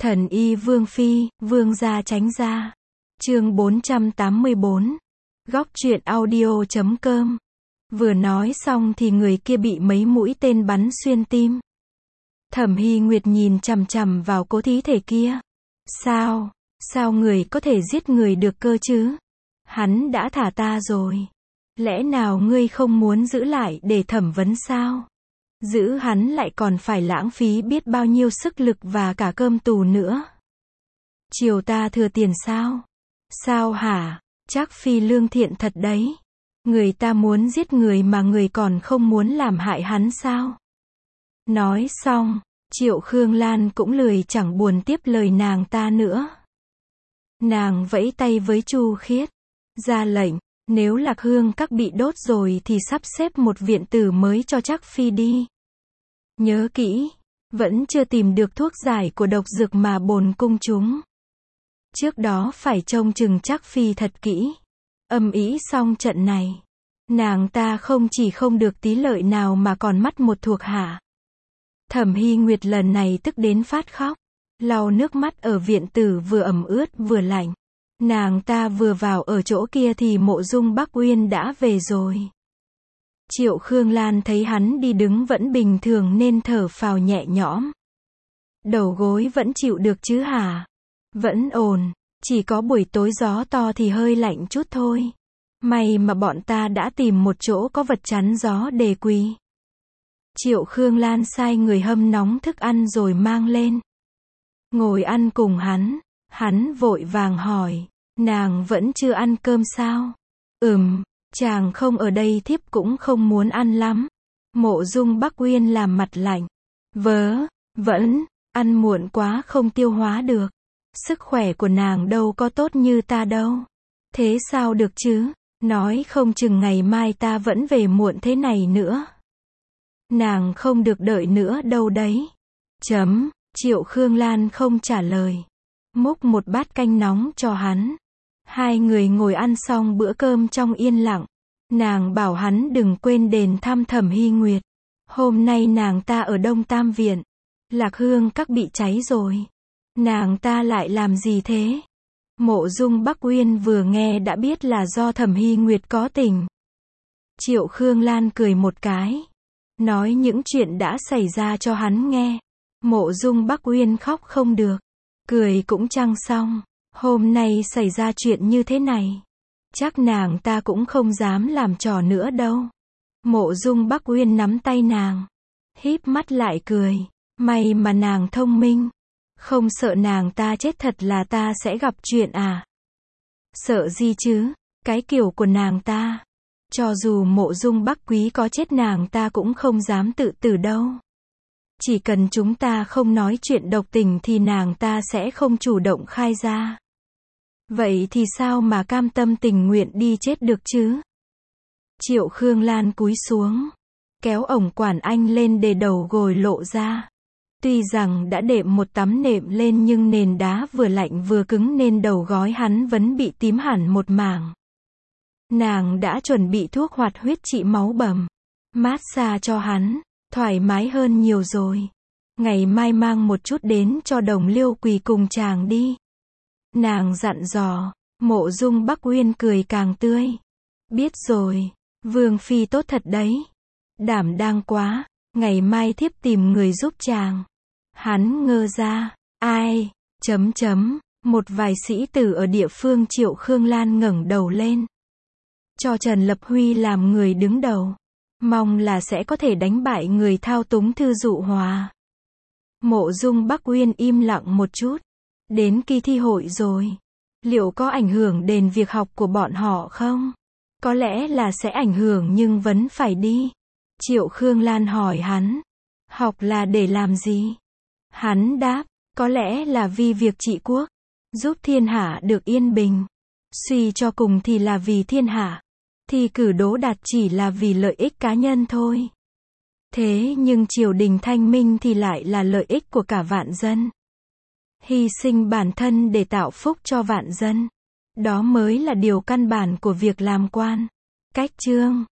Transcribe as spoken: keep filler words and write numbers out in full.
Thần y Vương Phi, Vương gia tránh ra. Chương bốn trăm tám mươi bốn. Góc truyện audio chấm com. Vừa nói xong thì người kia bị mấy mũi tên bắn xuyên tim. Thẩm Hy Nguyệt nhìn chằm chằm vào cố thí thể kia. Sao, sao người có thể giết người được cơ chứ? Hắn đã thả ta rồi. Lẽ nào ngươi không muốn giữ lại để thẩm vấn sao? Giữ hắn lại còn phải lãng phí biết bao nhiêu sức lực và cả cơm tù nữa. Chiều ta thừa tiền sao? Sao hả? Chắc phi lương thiện thật đấy. Người ta muốn giết người mà người còn không muốn làm hại hắn sao? Nói xong, Triệu Khương Lan cũng lười chẳng buồn tiếp lời nàng ta nữa. Nàng vẫy tay với Chu Khiết, ra lệnh, nếu Lạc Hương các bị đốt rồi thì sắp xếp một viện tử mới cho Trác phi đi. Nhớ kỹ, vẫn chưa tìm được thuốc giải của độc dược mà bổn cung chúng. Trước đó phải trông chừng Trác phi thật kỹ. Âm ĩ xong trận này, nàng ta không chỉ không được tí lợi nào mà còn mất một thuộc hạ. Thẩm Hy Nguyệt lần này tức đến phát khóc, lau nước mắt ở viện tử vừa ẩm ướt vừa lạnh. Nàng ta vừa vào ở chỗ kia thì Mộ Dung Bắc Uyên đã về rồi. Triệu Khương Lan thấy hắn đi đứng vẫn bình thường nên thở phào nhẹ nhõm. Đầu gối vẫn chịu được chứ hả? Vẫn ổn, chỉ có buổi tối gió to thì hơi lạnh chút thôi. May mà bọn ta đã tìm một chỗ có vật chắn gió để quỳ. Triệu Khương Lan sai người hâm nóng thức ăn rồi mang lên. Ngồi ăn cùng hắn, hắn vội vàng hỏi, nàng vẫn chưa ăn cơm sao? Ừm, chàng không ở đây thiếp cũng không muốn ăn lắm. Mộ Dung Bắc Uyên làm mặt lạnh. Vớ, vẫn, ăn muộn quá không tiêu hóa được. Sức khỏe của nàng đâu có tốt như ta đâu. Thế sao được chứ, nói không chừng ngày mai ta vẫn về muộn thế này nữa. Nàng không được đợi nữa đâu đấy. Chấm, Triệu Khương Lan không trả lời. Múc một bát canh nóng cho hắn. Hai người ngồi ăn xong bữa cơm trong yên lặng. Nàng bảo hắn đừng quên đền thăm Thẩm Hy Nguyệt. Hôm nay nàng ta ở Đông Tam Viện. Lạc Hương các bị cháy rồi. Nàng ta lại làm gì thế? Mộ Dung Bắc Uyên vừa nghe đã biết là do Thẩm Hy Nguyệt có tình. Triệu Khương Lan cười một cái, nói những chuyện đã xảy ra cho hắn nghe. Mộ Dung Bắc Uyên khóc không được, cười cũng chẳng xong. Hôm nay xảy ra chuyện như thế này, chắc nàng ta cũng không dám làm trò nữa đâu. Mộ Dung Bắc Uyên nắm tay nàng, híp mắt lại cười. May mà nàng thông minh, không sợ nàng ta chết thật là ta sẽ gặp chuyện à? Sợ gì chứ, cái kiểu của nàng ta. Cho dù Mộ Dung Bắc Quý có chết nàng ta cũng không dám tự tử đâu. Chỉ cần chúng ta không nói chuyện độc tình thì nàng ta sẽ không chủ động khai ra. Vậy thì sao mà cam tâm tình nguyện đi chết được chứ? Triệu Khương Lan cúi xuống, kéo ổng quản anh lên để đầu gối lộ ra. Tuy rằng đã đệm một tấm nệm lên nhưng nền đá vừa lạnh vừa cứng nên đầu gối hắn vẫn bị tím hẳn một mảng. Nàng đã chuẩn bị thuốc hoạt huyết trị máu bầm, massage cho hắn, thoải mái hơn nhiều rồi. Ngày mai mang một chút đến cho Đồng Liêu quỳ cùng chàng đi. Nàng dặn dò. Mộ Dung Bắc Uyên cười càng tươi. Biết rồi, Vương Phi tốt thật đấy. Đảm đang quá, ngày mai thiếp tìm người giúp chàng. Hắn ngơ ra, ai, chấm chấm, một vài sĩ tử ở địa phương. Triệu Khương Lan ngẩng đầu lên. Cho Trần Lập Huy làm người đứng đầu. Mong là sẽ có thể đánh bại người thao túng Thư Dụ Hòa. Mộ Dung Bắc Uyên im lặng một chút. Đến kỳ thi hội rồi. Liệu có ảnh hưởng đến việc học của bọn họ không? Có lẽ là sẽ ảnh hưởng nhưng vẫn phải đi. Triệu Khương Lan hỏi hắn. Học là để làm gì? Hắn đáp, có lẽ là vì việc trị quốc, giúp thiên hạ được yên bình. Suy cho cùng thì là vì thiên hạ. Thi cử đỗ đạt chỉ là vì lợi ích cá nhân thôi. Thế nhưng triều đình thanh minh thì lại là lợi ích của cả vạn dân. Hy sinh bản thân để tạo phúc cho vạn dân. Đó mới là điều căn bản của việc làm quan. Cách chương